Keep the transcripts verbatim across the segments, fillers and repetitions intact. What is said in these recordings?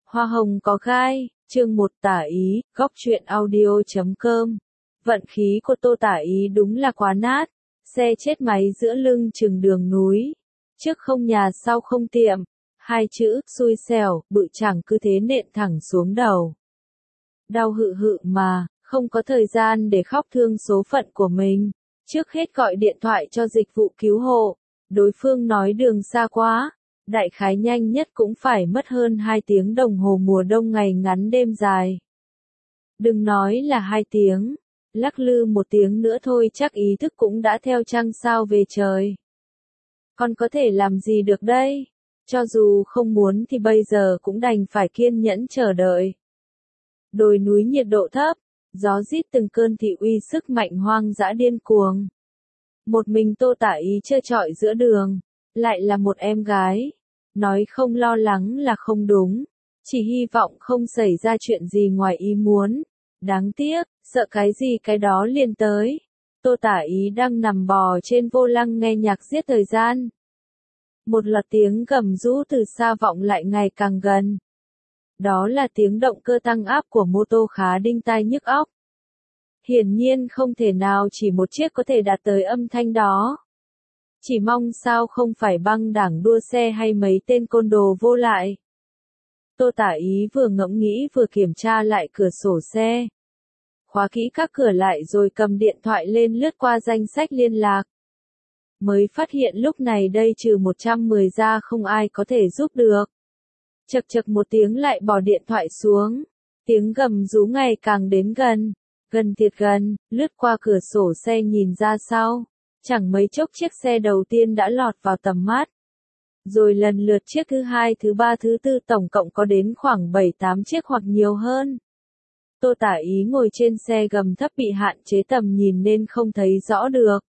Hoa hồng có gai, chương một tả ý, góc truyện audio chấm com. Vận khí của Tô Tả Ý đúng là quá nát, xe chết máy giữa lưng chừng đường núi. Trước không nhà sau không tiệm, hai chữ, xui xẻo, bự chẳng cứ thế nện thẳng xuống đầu. Đau hự hự mà, không có thời gian để khóc thương số phận của mình. Trước hết gọi điện thoại cho dịch vụ cứu hộ, đối phương nói đường xa quá. Đại khái nhanh nhất cũng phải mất hơn hai tiếng đồng hồ mùa đông ngày ngắn đêm dài. Đừng nói là hai tiếng, lắc lư một tiếng nữa thôi chắc ý thức cũng đã theo trăng sao về trời. Còn có thể làm gì được đây? Cho dù không muốn thì bây giờ cũng đành phải kiên nhẫn chờ đợi. Đồi núi nhiệt độ thấp, gió rít từng cơn thị uy sức mạnh hoang dã điên cuồng. Một mình Tô Tả Ý trơ trọi giữa đường, lại là một em gái. Nói không lo lắng là không đúng, chỉ hy vọng không xảy ra chuyện gì ngoài ý muốn. Đáng tiếc, sợ cái gì cái đó liền tới. Tô Tả Ý đang nằm bò trên vô lăng nghe nhạc giết thời gian. Một loạt tiếng gầm rú từ xa vọng lại ngày càng gần. Đó là tiếng động cơ tăng áp của mô tô khá đinh tai nhức óc. Hiển nhiên không thể nào chỉ một chiếc có thể đạt tới âm thanh đó. Chỉ mong sao không phải băng đảng đua xe hay mấy tên côn đồ vô lại. Tô Tả Ý vừa ngẫm nghĩ vừa kiểm tra lại cửa sổ xe. Khóa kỹ các cửa lại rồi cầm điện thoại lên lướt qua danh sách liên lạc. Mới phát hiện lúc này đây trừ một trăm mười ra không ai có thể giúp được. Chật chật một tiếng lại bỏ điện thoại xuống. Tiếng gầm rú ngày càng đến gần. Gần thiệt gần, lướt qua cửa sổ xe nhìn ra sau. Chẳng mấy chốc chiếc xe đầu tiên đã lọt vào tầm mắt. Rồi lần lượt chiếc thứ hai, thứ ba, thứ tư tổng cộng có đến khoảng bảy tám chiếc hoặc nhiều hơn. Tô Tả Ý ngồi trên xe gầm thấp bị hạn chế tầm nhìn nên không thấy rõ được.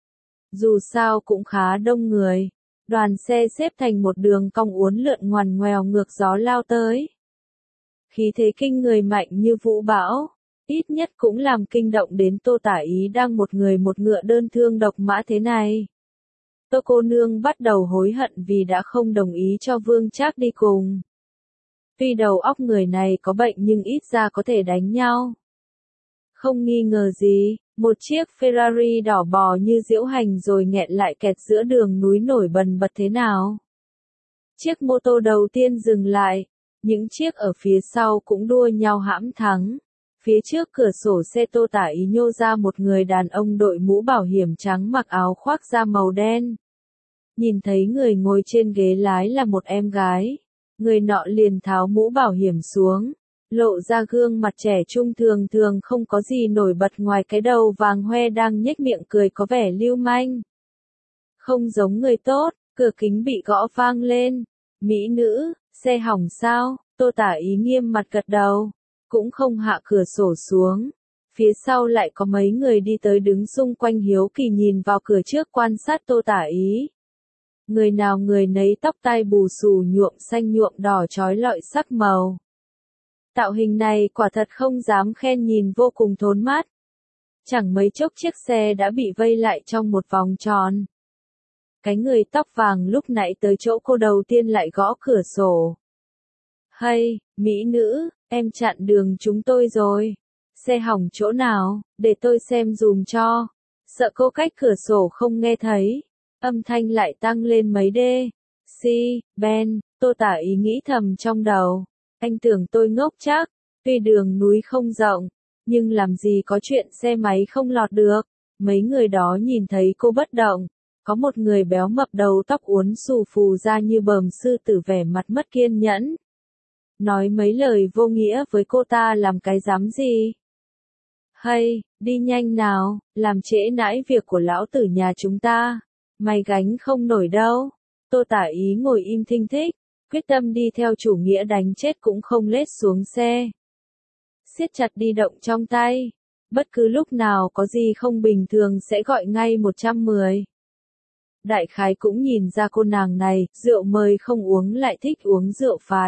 Dù sao cũng khá đông người. Đoàn xe xếp thành một đường cong uốn lượn ngoằn ngoèo ngược gió lao tới. Khí thế kinh người mạnh như vũ bão. Ít nhất cũng làm kinh động đến Tô Tả Ý đang một người một ngựa đơn thương độc mã thế này. Tô cô nương bắt đầu hối hận vì đã không đồng ý cho Vương Trác đi cùng. Tuy đầu óc người này có bệnh nhưng ít ra có thể đánh nhau. Không nghi ngờ gì, một chiếc Ferrari đỏ bò như diễu hành rồi nghẹn lại kẹt giữa đường núi nổi bần bật thế nào. Chiếc mô tô đầu tiên dừng lại, những chiếc ở phía sau cũng đua nhau hãm thắng. Phía trước cửa sổ xe Tô Tả Ý nhô ra một người đàn ông đội mũ bảo hiểm trắng mặc áo khoác da màu đen. Nhìn thấy người ngồi trên ghế lái là một em gái. Người nọ liền tháo mũ bảo hiểm xuống, lộ ra gương mặt trẻ trung thường thường không có gì nổi bật ngoài cái đầu vàng hoe đang nhếch miệng cười có vẻ lưu manh. Không giống người tốt, cửa kính bị gõ vang lên. Mỹ nữ, xe hỏng sao? Tô Tả Ý nghiêm mặt gật đầu. Cũng không hạ cửa sổ xuống. Phía sau lại có mấy người đi tới đứng xung quanh hiếu kỳ nhìn vào cửa trước quan sát Tô Tả Ý. Người nào người nấy tóc tai bù xù nhuộm xanh nhuộm đỏ chói lọi sắc màu. Tạo hình này quả thật không dám khen nhìn vô cùng thốn mát. Chẳng mấy chốc chiếc xe đã bị vây lại trong một vòng tròn. Cái người tóc vàng lúc nãy tới chỗ cô đầu tiên lại gõ cửa sổ. Hay, mỹ nữ, em chặn đường chúng tôi rồi. Xe hỏng chỗ nào, để tôi xem dùm cho. Sợ cô cách cửa sổ không nghe thấy. Âm thanh lại tăng lên mấy đê. Si, Ben, Tô Tả Ý nghĩ thầm trong đầu. Anh tưởng tôi ngốc chắc. Tuy đường núi không rộng, nhưng làm gì có chuyện xe máy không lọt được. Mấy người đó nhìn thấy cô bất động. Có một người béo mập đầu tóc uốn xù phù ra như bờm sư tử vẻ mặt mất kiên nhẫn. Nói mấy lời vô nghĩa với cô ta làm cái dám gì? Hay, đi nhanh nào, làm trễ nãi việc của lão tử nhà chúng ta. Mày gánh không nổi đâu. Tô Tả Ý ngồi im thinh thích, quyết tâm đi theo chủ nghĩa đánh chết cũng không lết xuống xe. Siết chặt đi động trong tay. Bất cứ lúc nào có gì không bình thường sẽ gọi ngay một trăm mười. Đại khái cũng nhìn ra cô nàng này, rượu mời không uống lại thích uống rượu phạt.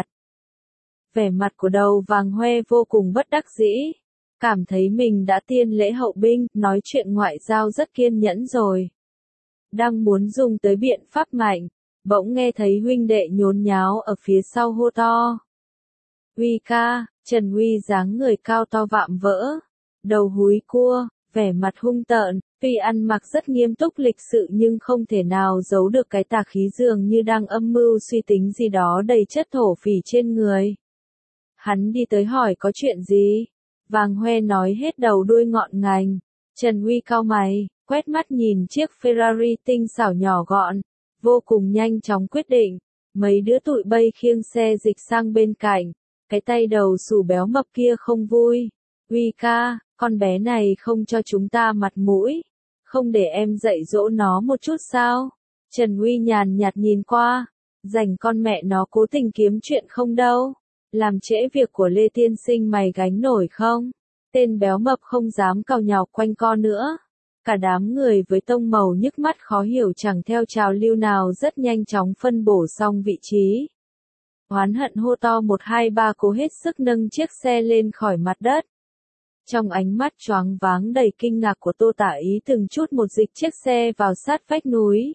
Vẻ mặt của đầu vàng hoe vô cùng bất đắc dĩ. Cảm thấy mình đã tiên lễ hậu binh, nói chuyện ngoại giao rất kiên nhẫn rồi. Đang muốn dùng tới biện pháp mạnh, bỗng nghe thấy huynh đệ nhốn nháo ở phía sau hô to. Uy ca, Trần Uy dáng người cao to vạm vỡ, đầu húi cua, vẻ mặt hung tợn, tuy ăn mặc rất nghiêm túc lịch sự nhưng không thể nào giấu được cái tà khí dường như đang âm mưu suy tính gì đó đầy chất thổ phỉ trên người. Hắn đi tới hỏi có chuyện gì? Vàng hoe nói hết đầu đuôi ngọn ngành. Trần Uy cau mày, quét mắt nhìn chiếc Ferrari tinh xảo nhỏ gọn, vô cùng nhanh chóng quyết định. Mấy đứa tụi bay khiêng xe dịch sang bên cạnh, cái tay đầu xù béo mập kia không vui. Uy ca, con bé này không cho chúng ta mặt mũi, không để em dạy dỗ nó một chút sao? Trần Uy nhàn nhạt nhìn qua, rảnh con mẹ nó cố tình kiếm chuyện không đâu, làm trễ việc của Lê Tiên Sinh mày gánh nổi không? Tên béo mập không dám càu nhàu quanh co nữa. Cả đám người với tông màu nhức mắt khó hiểu chẳng theo trào lưu nào rất nhanh chóng phân bổ xong vị trí. Oán hận hô to một hai ba cố hết sức nâng chiếc xe lên khỏi mặt đất. Trong ánh mắt choáng váng đầy kinh ngạc của Tô Tả Ý từng chút một dịch chiếc xe vào sát vách núi.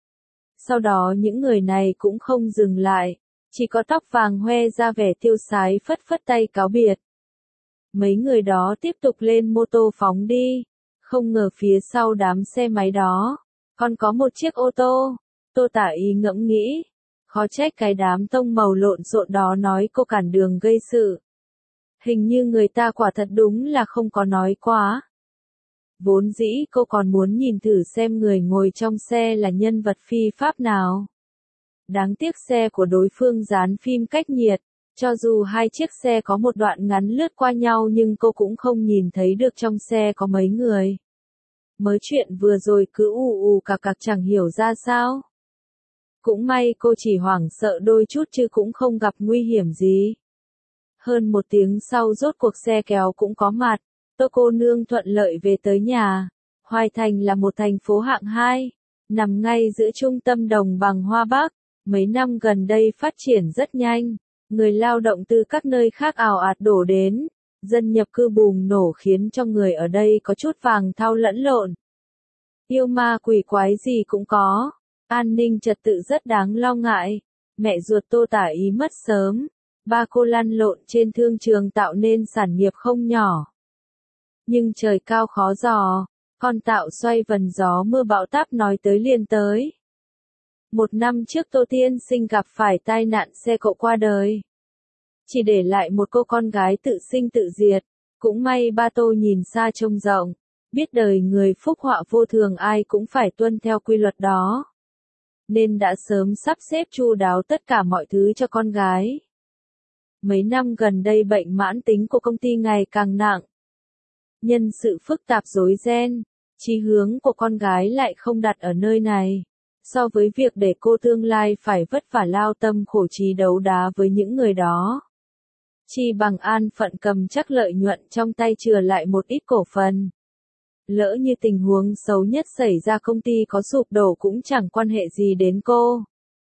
Sau đó những người này cũng không dừng lại, chỉ có tóc vàng hoe ra vẻ tiêu sái phất phất tay cáo biệt. Mấy người đó tiếp tục lên mô tô phóng đi, không ngờ phía sau đám xe máy đó, còn có một chiếc ô tô. Tô Tả Ý ngẫm nghĩ, khó trách cái đám tông màu lộn xộn đó nói cô cản đường gây sự. Hình như người ta quả thật đúng là không có nói quá. Vốn dĩ cô còn muốn nhìn thử xem người ngồi trong xe là nhân vật phi pháp nào. Đáng tiếc xe của đối phương dán phim cách nhiệt, cho dù hai chiếc xe có một đoạn ngắn lướt qua nhau nhưng cô cũng không nhìn thấy được trong xe có mấy người. Mới chuyện vừa rồi cứ ù ù cạc cạc chẳng hiểu ra sao. Cũng may cô chỉ hoảng sợ đôi chút chứ cũng không gặp nguy hiểm gì. Hơn một tiếng sau rốt cuộc xe kéo cũng có mặt, Tô cô nương thuận lợi về tới nhà. Hoài Thành là một thành phố hạng hai, nằm ngay giữa trung tâm đồng bằng Hoa Bắc. Mấy năm gần đây phát triển rất nhanh, người lao động từ các nơi khác ào ạt đổ đến, dân nhập cư bùng nổ khiến cho người ở đây có chút vàng thau lẫn lộn. Yêu ma quỷ quái gì cũng có, an ninh trật tự rất đáng lo ngại. Mẹ ruột Tô Tả Ý mất sớm, ba cô lăn lộn trên thương trường tạo nên sản nghiệp không nhỏ. Nhưng trời cao khó dò, con tạo xoay vần gió mưa bão táp nói tới liền tới. Một năm trước Tô Tiên Sinh gặp phải tai nạn xe cộ qua đời. Chỉ để lại một cô con gái tự sinh tự diệt. Cũng may ba Tô nhìn xa trông rộng, biết đời người phúc họa vô thường ai cũng phải tuân theo quy luật đó. Nên đã sớm sắp xếp chu đáo tất cả mọi thứ cho con gái. Mấy năm gần đây bệnh mãn tính của công ty ngày càng nặng. Nhân sự phức tạp rối ren, chí hướng của con gái lại không đặt ở nơi này. So với việc để cô tương lai phải vất vả lao tâm khổ trí đấu đá với những người đó, chi bằng an phận cầm chắc lợi nhuận trong tay chừa lại một ít cổ phần. Lỡ như tình huống xấu nhất xảy ra công ty có sụp đổ cũng chẳng quan hệ gì đến cô.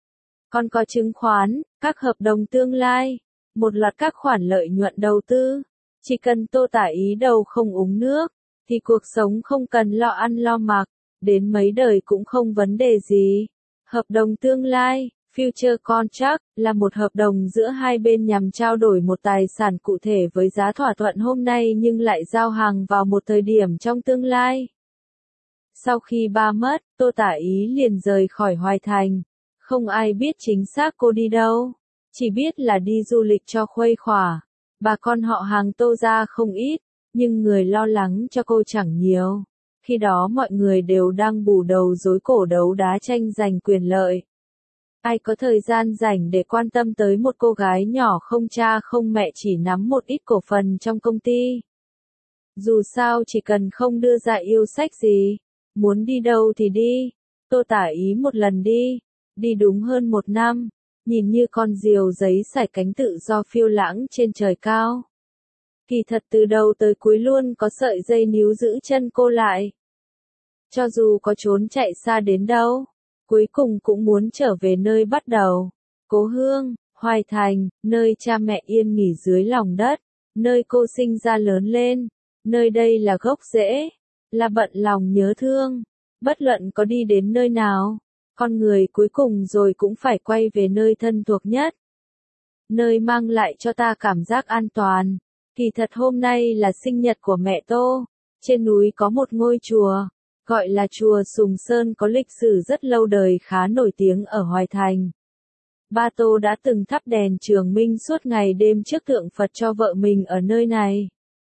Còn có chứng khoán, các hợp đồng tương lai, một loạt các khoản lợi nhuận đầu tư. Chỉ cần Tô Tả Ý đầu không uống nước, thì cuộc sống không cần lo ăn lo mặc, đến mấy đời cũng không vấn đề gì. Hợp đồng tương lai, Future Contract, là một hợp đồng giữa hai bên nhằm trao đổi một tài sản cụ thể với giá thỏa thuận hôm nay nhưng lại giao hàng vào một thời điểm trong tương lai. Sau khi ba mất, Tô Tả Ý liền rời khỏi Hoài Thành. Không ai biết chính xác cô đi đâu, chỉ biết là đi du lịch cho khuây khỏa. Bà con họ hàng Tô ra không ít, nhưng người lo lắng cho cô chẳng nhiều. Khi đó mọi người đều đang bù đầu rối cổ đấu đá tranh giành quyền lợi. Ai có thời gian rảnh để quan tâm tới một cô gái nhỏ không cha không mẹ chỉ nắm một ít cổ phần trong công ty. Dù sao chỉ cần không đưa ra yêu sách gì, muốn đi đâu thì đi. Tô Tả Ý một lần đi, đi đúng hơn một năm, nhìn như con diều giấy sải cánh tự do phiêu lãng trên trời cao. Kỳ thật từ đầu tới cuối luôn có sợi dây níu giữ chân cô lại. Cho dù có trốn chạy xa đến đâu, cuối cùng cũng muốn trở về nơi bắt đầu. Cố hương, Hoài Thành, nơi cha mẹ yên nghỉ dưới lòng đất, nơi cô sinh ra lớn lên, nơi đây là gốc rễ, là bận lòng nhớ thương. Bất luận có đi đến nơi nào, con người cuối cùng rồi cũng phải quay về nơi thân thuộc nhất. nơi mang lại cho ta cảm giác an toàn. Kỳ thật hôm nay là sinh nhật của mẹ Tô. Trên núi có một ngôi chùa, gọi là chùa Sùng Sơn, có lịch sử rất lâu đời, khá nổi tiếng ở Hoài Thành. Ba Tô đã từng thắp đèn trường minh suốt ngày đêm trước tượng Phật cho vợ mình ở nơi này.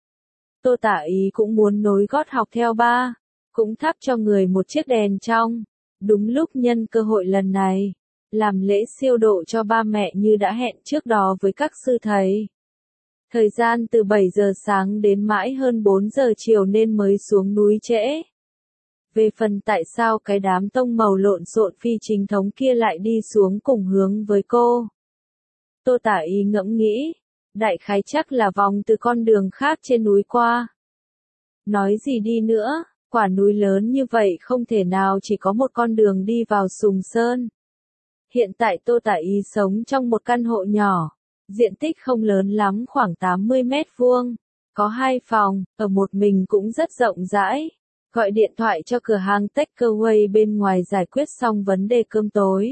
Tô Tả Ý cũng muốn nối gót học theo ba, cũng thắp cho người một chiếc đèn trong. Đúng lúc nhân cơ hội lần này, làm lễ siêu độ cho ba mẹ như đã hẹn trước đó với các sư thầy. Thời gian từ bảy giờ sáng đến mãi hơn bốn giờ chiều nên mới xuống núi trễ. Về phần tại sao cái đám tông màu lộn xộn phi chính thống kia lại đi xuống cùng hướng với cô, Tô Tả Ý ngẫm nghĩ, đại khái chắc là vòng từ con đường khác trên núi qua. Nói gì đi nữa, quả núi lớn như vậy không thể nào chỉ có một con đường đi vào Sùng Sơn. Hiện tại Tô Tả Ý sống trong một căn hộ nhỏ, diện tích không lớn lắm, khoảng tám mươi mét vuông, có hai phòng, ở một mình cũng rất rộng rãi. Gọi điện thoại cho cửa hàng takeaway bên ngoài giải quyết xong vấn đề cơm tối.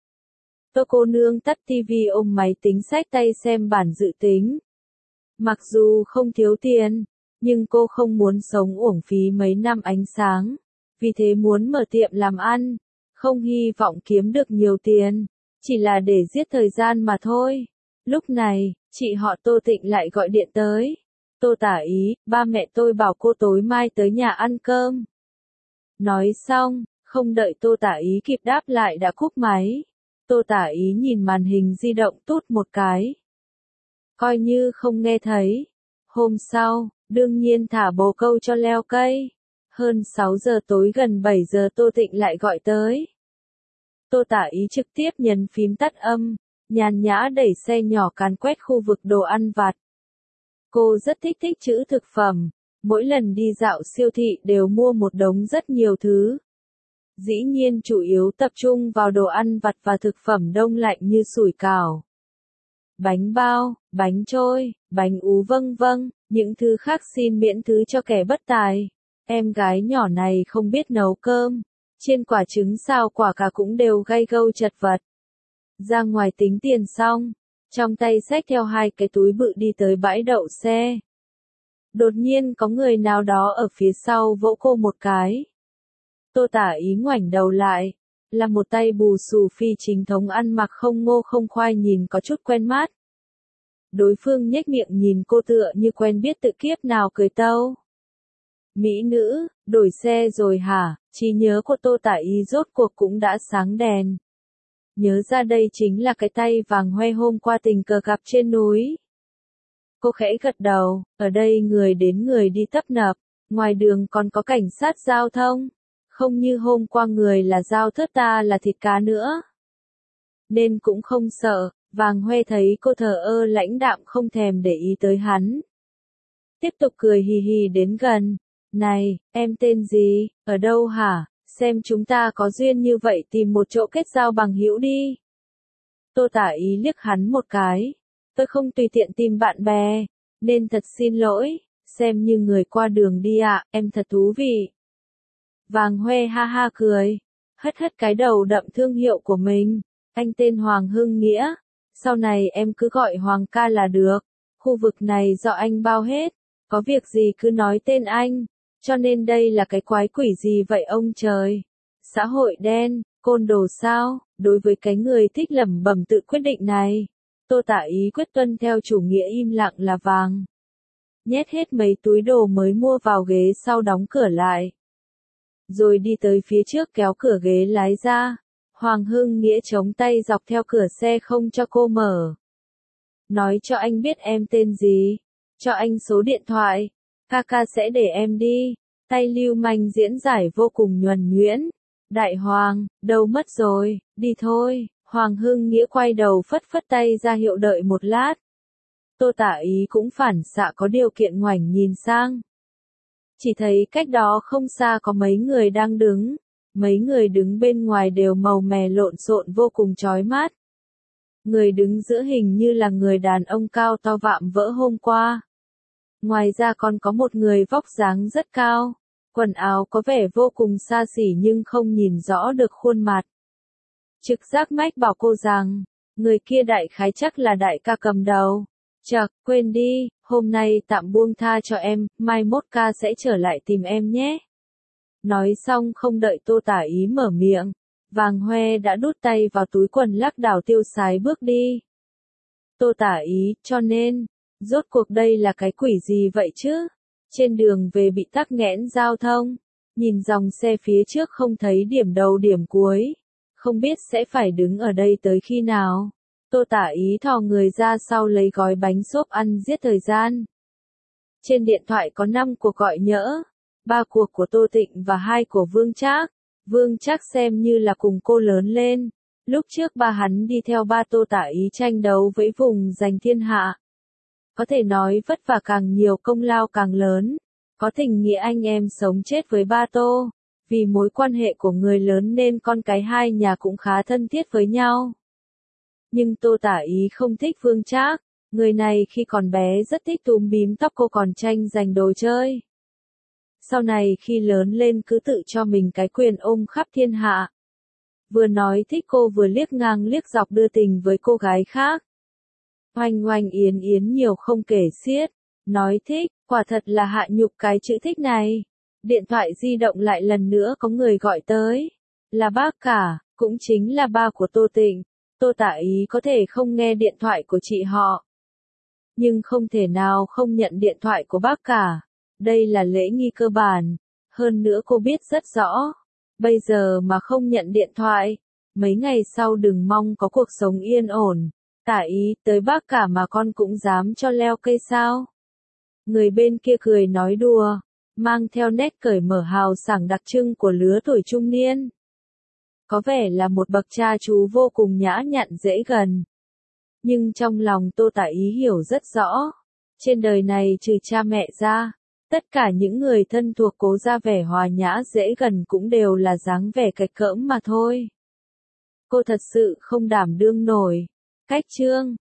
Tô cô nương tắt tivi ôm máy tính xách tay xem bản dự tính. Mặc dù không thiếu tiền, nhưng cô không muốn sống uổng phí mấy năm ánh sáng. Vì thế muốn mở tiệm làm ăn, không hy vọng kiếm được nhiều tiền, chỉ là để giết thời gian mà thôi. Lúc này, chị họ Tô Tịnh lại gọi điện tới. Tô Tả Ý, ba mẹ tôi bảo cô tối mai tới nhà ăn cơm. Nói xong, không đợi Tô Tả Ý kịp đáp lại đã cúp máy. Tô Tả Ý nhìn màn hình di động tút một cái. Coi như không nghe thấy. Hôm sau, đương nhiên thả bồ câu cho leo cây. Hơn sáu giờ tối gần bảy giờ Tô Tịnh lại gọi tới. Tô Tả Ý trực tiếp nhấn phím tắt âm, nhàn nhã đẩy xe nhỏ càn quét khu vực đồ ăn vặt. Cô rất thích thích trữ thực phẩm, mỗi lần đi dạo siêu thị đều mua một đống rất nhiều thứ. Dĩ nhiên chủ yếu tập trung vào đồ ăn vặt và thực phẩm đông lạnh như sủi cảo, bánh bao, bánh trôi, bánh ú vân vân, những thứ khác xin miễn thứ cho kẻ bất tài. Em gái nhỏ này không biết nấu cơm, chiên quả trứng xào quả cà cũng đều gay gâu chật vật. Ra ngoài tính tiền xong, trong tay xách theo hai cái túi bự đi tới bãi đậu xe. Đột nhiên có người nào đó ở phía sau vỗ cô một cái. Tô Tả Ý ngoảnh đầu lại, là một tay bù xù phi chính thống ăn mặc không ngô không khoai nhìn có chút quen mắt. Đối phương nhếch miệng nhìn cô tựa như quen biết tự kiếp nào cười tâu. Mỹ nữ, đổi xe rồi hả? Trí nhớ của Tô Tả Ý rốt cuộc cũng đã sáng đèn. Nhớ ra đây chính là cái tay vàng hoe hôm qua tình cờ gặp trên núi. Cô khẽ gật đầu, ở đây người đến người đi tấp nập, ngoài đường còn có cảnh sát giao thông. Không như hôm qua người là dao thớt ta là thịt cá nữa. Nên cũng không sợ, vàng hoe thấy cô thờ ơ lãnh đạm không thèm để ý tới hắn. Tiếp tục cười hì hì đến gần. Này, em tên gì, ở đâu hả? Xem chúng ta có duyên như vậy tìm một chỗ kết giao bằng hữu đi. Tô Tả Ý liếc hắn một cái. Tôi không tùy tiện tìm bạn bè, nên thật xin lỗi, xem như người qua đường đi ạ, em thật thú vị. Vàng hoe ha ha cười, hất hất cái đầu đậm thương hiệu của mình. Anh tên Hoàng Hưng Nghĩa, sau này em cứ gọi Hoàng ca là được. Khu vực này do anh bao hết, có việc gì cứ nói tên anh. Cho nên đây là cái quái quỷ gì vậy ông trời? Xã hội đen, côn đồ sao? Đối với cái người thích lẩm bẩm tự quyết định này, Tô Tả Ý quyết tuân theo chủ nghĩa im lặng là vàng. Nhét hết mấy túi đồ mới mua vào ghế sau đóng cửa lại. Rồi đi tới phía trước kéo cửa ghế lái ra. Hoàng Hưng Nghĩa chống tay dọc theo cửa xe không cho cô mở. Nói cho anh biết em tên gì, cho anh số điện thoại, ca ca sẽ để em đi. Tay lưu manh diễn giải vô cùng nhuần nhuyễn. Đại Hoàng, đâu mất rồi, đi thôi. Hoàng Hưng Nghĩa quay đầu phất phất tay ra hiệu đợi một lát. Tô Tả Ý cũng phản xạ có điều kiện ngoảnh nhìn sang. Chỉ thấy cách đó không xa có mấy người đang đứng. Mấy người đứng bên ngoài đều màu mè lộn xộn vô cùng chói mắt. Người đứng giữa hình như là người đàn ông cao to vạm vỡ hôm qua. Ngoài ra còn có một người vóc dáng rất cao. Quần áo có vẻ vô cùng xa xỉ nhưng không nhìn rõ được khuôn mặt. Trực giác mách bảo cô rằng, Người kia đại khái chắc là đại ca cầm đầu. Chậc, quên đi, hôm nay tạm buông tha cho em, mai mốt ca sẽ trở lại tìm em nhé. Nói xong không đợi Tô Tả Ý mở miệng, Vàng Hoe đã đút tay vào túi quần lắc đảo tiêu sái bước đi. Tô Tả Ý, cho nên, rốt cuộc đây là cái quỷ gì vậy chứ? Trên đường về bị tắc nghẽn giao thông, nhìn dòng xe phía trước không thấy điểm đầu điểm cuối, không biết sẽ phải đứng ở đây tới khi nào. Tô Tả Ý thò người ra sau lấy gói bánh xốp ăn giết thời gian. Trên điện thoại có năm cuộc gọi nhỡ, ba cuộc của Tô Tịnh và hai của Vương Trác. Vương Trác xem như là cùng cô lớn lên, lúc trước ba hắn đi theo ba Tô Tả Ý tranh đấu với vùng giành thiên hạ. Có thể nói vất vả càng nhiều công lao càng lớn, có tình nghĩa anh em sống chết với ba Tô, vì mối quan hệ của người lớn nên con cái hai nhà cũng khá thân thiết với nhau. Nhưng Tô Tả Ý không thích Vương Trác, người này khi còn bé rất thích túm bím tóc cô còn tranh giành đồ chơi. Sau này khi lớn lên cứ tự cho mình cái quyền ôm khắp thiên hạ. Vừa nói thích cô vừa liếc ngang liếc dọc đưa tình với cô gái khác. Oanh oanh yến yến nhiều không kể xiết, nói thích, quả thật là hạ nhục cái chữ thích này. Điện thoại di động lại lần nữa có người gọi tới, là bác cả, cũng chính là ba của Tô Tịnh. Tô Tả Ý có thể không nghe điện thoại của chị họ, nhưng không thể nào không nhận điện thoại của bác cả. Đây là lễ nghi cơ bản, hơn nữa cô biết rất rõ, bây giờ mà không nhận điện thoại, mấy ngày sau đừng mong có cuộc sống yên ổn. Tả Ý, tới bác cả mà con cũng dám cho leo cây sao? Người bên kia cười nói đùa, mang theo nét cởi mở hào sảng đặc trưng của lứa tuổi trung niên. Có vẻ là một bậc cha chú vô cùng nhã nhặn dễ gần. Nhưng trong lòng Tô Tả Ý hiểu rất rõ, trên đời này trừ cha mẹ ra, tất cả những người thân thuộc cố ra vẻ hòa nhã dễ gần cũng đều là dáng vẻ cạch cỡm mà thôi. Cô thật sự không đảm đương nổi. Cách chương